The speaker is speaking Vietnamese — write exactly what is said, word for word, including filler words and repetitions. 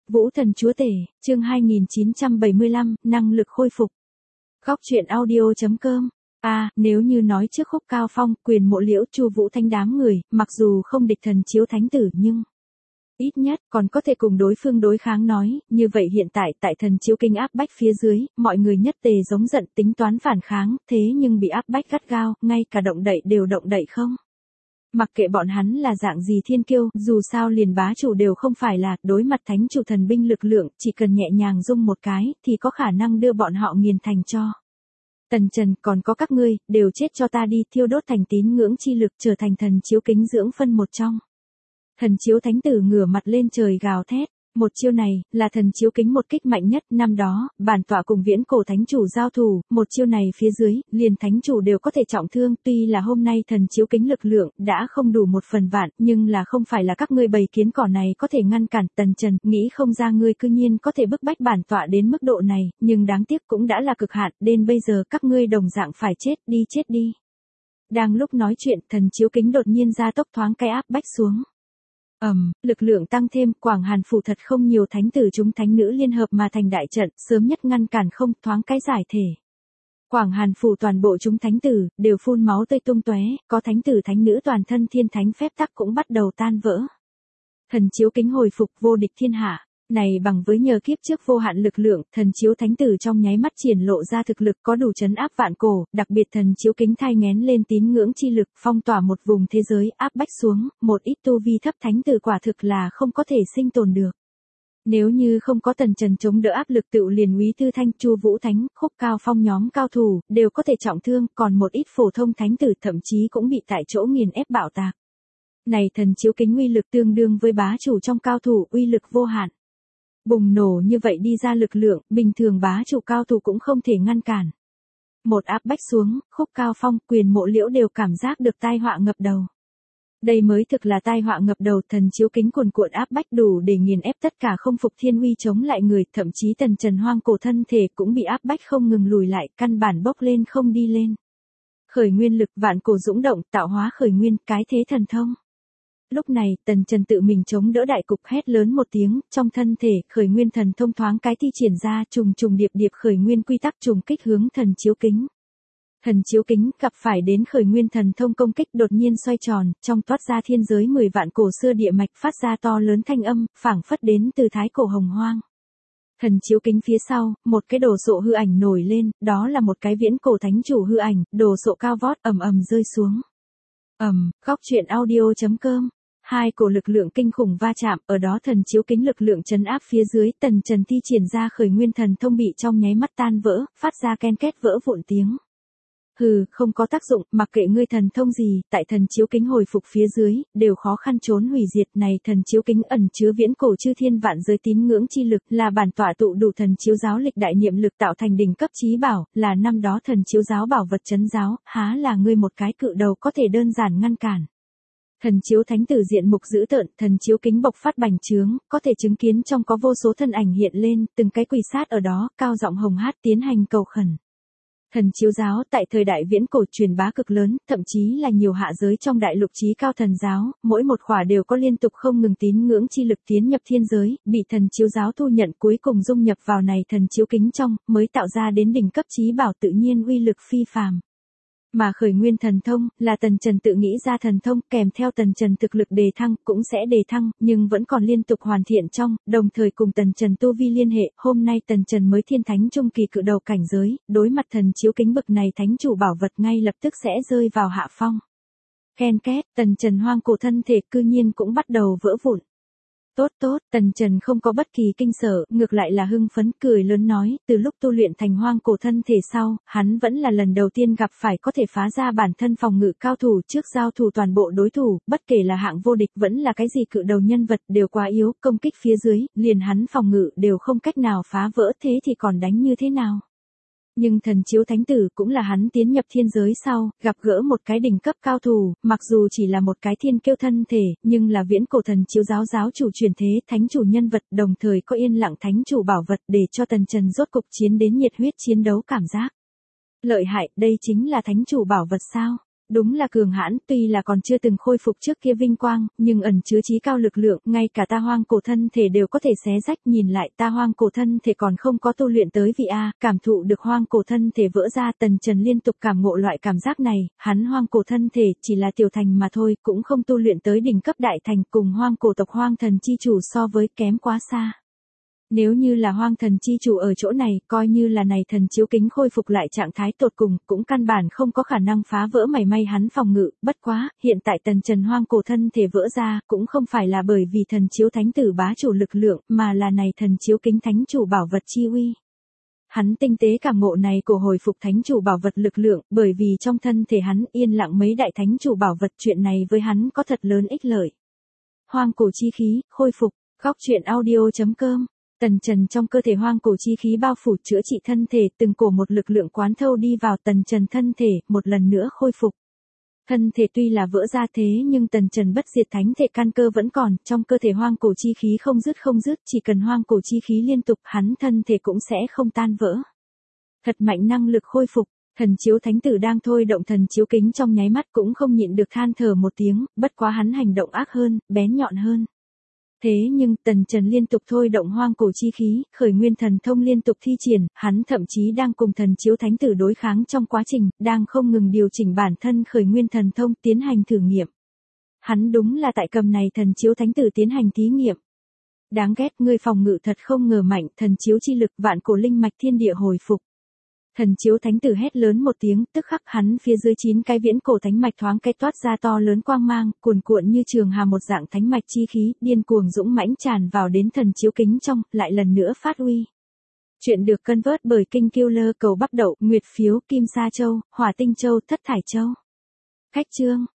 Vũ Thần Chúa Tể, chương hai nghìn chín trăm bảy mươi lăm, năng lực khôi phục. Góc truyện audio chấm com. À, nếu như nói trước Khúc Cao Phong, Quyền Mộ Liễu, Chu Vũ Thánh đám người, mặc dù không địch Thần Chiếu Thánh tử nhưng ít nhất còn có thể cùng đối phương đối kháng nói, như vậy hiện tại tại Thần Chiếu Kinh áp bách phía dưới, mọi người nhất tề giống giận tính toán phản kháng, thế nhưng bị áp bách gắt gao, ngay cả động đậy đều động đậy không. Mặc kệ bọn hắn là dạng gì thiên kiêu, dù sao liền bá chủ đều không phải là, đối mặt thánh chủ thần binh lực lượng, chỉ cần nhẹ nhàng rung một cái, thì có khả năng đưa bọn họ nghiền thành cho. Tần Trần, còn có các ngươi, đều chết cho ta đi, thiêu đốt thành tín ngưỡng chi lực, trở thành Thần Chiếu Kính dưỡng phân một trong. Thần Chiếu Thánh tử ngửa mặt lên trời gào thét. Một chiêu này, là Thần Chiếu Kính một kích mạnh nhất, năm đó, bản tọa cùng viễn cổ thánh chủ giao thủ, một chiêu này phía dưới, liền thánh chủ đều có thể trọng thương, tuy là hôm nay Thần Chiếu Kính lực lượng, đã không đủ một phần vạn, nhưng là không phải là các ngươi bầy kiến cỏ này có thể ngăn cản. Tần Trần, nghĩ không ra ngươi cư nhiên có thể bức bách bản tọa đến mức độ này, nhưng đáng tiếc cũng đã là cực hạn, đến bây giờ các ngươi đồng dạng phải chết đi chết đi. Đang lúc nói chuyện, Thần Chiếu Kính đột nhiên ra tốc thoáng cái áp bách xuống. ầm, um, lực lượng tăng thêm, Quảng Hàn phủ thật không nhiều thánh tử chúng thánh nữ liên hợp mà thành đại trận, sớm nhất ngăn cản không, thoáng cái giải thể. Quảng Hàn phủ toàn bộ chúng thánh tử đều phun máu tươi tung tóe, có thánh tử thánh nữ toàn thân thiên thánh phép tắc cũng bắt đầu tan vỡ. Thần Chiếu Kính hồi phục vô địch thiên hạ. Này bằng với nhờ kiếp trước vô hạn lực lượng, Thần Chiếu Thánh tử trong nháy mắt triển lộ ra thực lực có đủ trấn áp vạn cổ, đặc biệt Thần Chiếu Kính thai nghén lên tín ngưỡng chi lực, phong tỏa một vùng thế giới, áp bách xuống, một ít tu vi thấp thánh tử quả thực là không có thể sinh tồn được. Nếu như không có Tần Trần chống đỡ áp lực, tựu liền Úy Tư Thanh, Chu Vũ Thánh, Khúc Cao Phong nhóm cao thủ đều có thể trọng thương, còn một ít phổ thông thánh tử thậm chí cũng bị tại chỗ nghiền ép bạo tạc. Này Thần Chiếu Kính uy lực tương đương với bá chủ trong cao thủ, uy lực vô hạn. Bùng nổ như vậy đi ra lực lượng, bình thường bá chủ cao thủ cũng không thể ngăn cản. Một áp bách xuống, Khúc Cao Phong, Quyền Mộ Liễu đều cảm giác được tai họa ngập đầu. Đây mới thực là tai họa ngập đầu, Thần Chiếu Kính cuồn cuộn áp bách đủ để nghiền ép tất cả không phục thiên uy chống lại người, thậm chí Tần Trần hoang cổ thân thể cũng bị áp bách không ngừng lùi lại, căn bản bốc lên không đi lên. Khởi nguyên lực, vạn cổ dũng động, tạo hóa khởi nguyên, cái thế thần thông. Lúc này, Tần Trần tự mình chống đỡ đại cục, hét lớn một tiếng, trong thân thể, khởi nguyên thần thông thoáng cái thi triển ra, trùng trùng điệp điệp khởi nguyên quy tắc trùng kích hướng Thần Chiếu Kính. Thần Chiếu Kính gặp phải đến khởi nguyên thần thông công kích đột nhiên xoay tròn, trong toát ra thiên giới mười vạn cổ xưa địa mạch phát ra to lớn thanh âm, phảng phất đến từ thái cổ hồng hoang. Thần Chiếu Kính phía sau, một cái đồ sộ hư ảnh nổi lên, đó là một cái viễn cổ thánh chủ hư ảnh, đồ sộ cao vót ầm ầm rơi xuống. Ầm, um, góc truyện audio chấm com. Hai cổ lực lượng kinh khủng va chạm, ở đó Thần Chiếu Kính lực lượng trấn áp phía dưới, Tần Trần thi triển ra khởi nguyên thần thông bị trong nháy mắt tan vỡ, phát ra ken két vỡ vụn tiếng. Hừ, không có tác dụng, mặc kệ ngươi thần thông gì, tại Thần Chiếu Kính hồi phục phía dưới, đều khó khăn trốn hủy diệt. Này Thần Chiếu Kính ẩn chứa viễn cổ chư thiên vạn giới tín ngưỡng chi lực, là bản tọa tụ đủ Thần Chiếu giáo lịch đại niệm lực tạo thành đỉnh cấp chí bảo, là năm đó Thần Chiếu giáo bảo vật trấn giáo, há là ngươi một cái cự đầu có thể đơn giản ngăn cản. Thần Chiếu Thánh tử diện mục dữ tợn, Thần Chiếu Kính bộc phát bành trướng, có thể chứng kiến trong có vô số thân ảnh hiện lên, từng cái quỳ sát ở đó, cao giọng hồng hát tiến hành cầu khẩn. Thần Chiếu giáo tại thời đại viễn cổ truyền bá cực lớn, thậm chí là nhiều hạ giới trong đại lục chí cao thần giáo, mỗi một khỏa đều có liên tục không ngừng tín ngưỡng chi lực tiến nhập thiên giới, bị Thần Chiếu giáo thu nhận cuối cùng dung nhập vào này Thần Chiếu Kính trong, mới tạo ra đến đỉnh cấp chí bảo tự nhiên uy lực phi phàm. Mà khởi nguyên thần thông, là Tần Trần tự nghĩ ra thần thông, kèm theo Tần Trần thực lực đề thăng, cũng sẽ đề thăng, nhưng vẫn còn liên tục hoàn thiện trong, đồng thời cùng Tần Trần tu vi liên hệ, hôm nay Tần Trần mới thiên thánh trung kỳ cự đầu cảnh giới, đối mặt Thần Chiếu Kính bực này thánh chủ bảo vật ngay lập tức sẽ rơi vào hạ phong. Ken két, Tần Trần hoang cổ thân thể cư nhiên cũng bắt đầu vỡ vụn. Tốt tốt, Tần Trần không có bất kỳ kinh sợ, ngược lại là hưng phấn, cười lớn nói, từ lúc tu luyện thành hoang cổ thân thể sau, hắn vẫn là lần đầu tiên gặp phải có thể phá ra bản thân phòng ngự cao thủ trước giao thủ toàn bộ đối thủ, bất kể là hạng vô địch vẫn là cái gì cự đầu nhân vật đều quá yếu, công kích phía dưới, liền hắn phòng ngự đều không cách nào phá vỡ, thế thì còn đánh như thế nào? Nhưng Thần Chiếu Thánh tử cũng là hắn tiến nhập thiên giới sau, gặp gỡ một cái đỉnh cấp cao thủ, mặc dù chỉ là một cái thiên kiêu thân thể, nhưng là viễn cổ Thần Chiếu giáo giáo chủ truyền thế, thánh chủ nhân vật, đồng thời có yên lặng thánh chủ bảo vật để cho Tần Trần rốt cục chiến đến nhiệt huyết chiến đấu cảm giác. Lợi hại, đây chính là thánh chủ bảo vật sao? Đúng là cường hãn, tuy là còn chưa từng khôi phục trước kia vinh quang, nhưng ẩn chứa chí cao lực lượng, ngay cả ta hoang cổ thân thể đều có thể xé rách. Nhìn lại ta hoang cổ thân thể còn không có tu luyện tới vị A, cảm thụ được hoang cổ thân thể vỡ ra. Tần Trần liên tục cảm ngộ loại cảm giác này, hắn hoang cổ thân thể chỉ là tiểu thành mà thôi, cũng không tu luyện tới đỉnh cấp đại thành, cùng hoang cổ tộc hoang thần chi chủ so với kém quá xa. Nếu như là hoang thần chi chủ ở chỗ này, coi như là này thần chiếu kính khôi phục lại trạng thái tột cùng, cũng căn bản không có khả năng phá vỡ mảy may hắn phòng ngự. Bất quá, hiện tại Tần Trần hoang cổ thân thể vỡ ra, cũng không phải là bởi vì thần chiếu thánh tử bá chủ lực lượng, mà là này thần chiếu kính thánh chủ bảo vật chi uy. Hắn tinh tế cảm ngộ này của hồi phục thánh chủ bảo vật lực lượng, bởi vì trong thân thể hắn yên lặng mấy đại thánh chủ bảo vật, chuyện này với hắn có thật lớn ích lợi. Hoang cổ chi khí, khôi phục, góc truyện audio chấm com. Tần Trần trong cơ thể hoang cổ chi khí bao phủ chữa trị thân thể, từng cổ một lực lượng quán thâu đi vào Tần Trần thân thể, một lần nữa khôi phục. Thân thể tuy là vỡ ra thế nhưng Tần Trần bất diệt thánh thể căn cơ vẫn còn, trong cơ thể hoang cổ chi khí không dứt không dứt, chỉ cần hoang cổ chi khí liên tục, hắn thân thể cũng sẽ không tan vỡ. Thật mạnh năng lực khôi phục. Thần chiếu thánh tử đang thôi động thần chiếu kính trong nháy mắt cũng không nhịn được than thở một tiếng, bất quá hắn hành động ác hơn, bén nhọn hơn. Thế nhưng Tần Trần liên tục thôi động hoang cổ chi khí, khởi nguyên thần thông liên tục thi triển, hắn thậm chí đang cùng thần chiếu thánh tử đối kháng trong quá trình, đang không ngừng điều chỉnh bản thân khởi nguyên thần thông tiến hành thử nghiệm. Hắn đúng là tại cầm này thần chiếu thánh tử tiến hành thí nghiệm. Đáng ghét, ngươi phòng ngự thật không ngờ mạnh, thần chiếu chi lực vạn cổ linh mạch thiên địa hồi phục. Thần chiếu thánh tử hét lớn một tiếng, tức khắc hắn phía dưới chín cái viễn cổ thánh mạch thoáng cái toát ra to lớn quang mang, cuồn cuộn như trường hà một dạng thánh mạch chi khí, điên cuồng dũng mãnh tràn vào đến thần chiếu kính trong, lại lần nữa phát uy. Chuyện được cân vớt bởi Kinh Killer cầu Bắc Đậu, Nguyệt Phiếu, Kim Sa Châu, Hỏa Tinh Châu, Thất Thải Châu. Khách chương.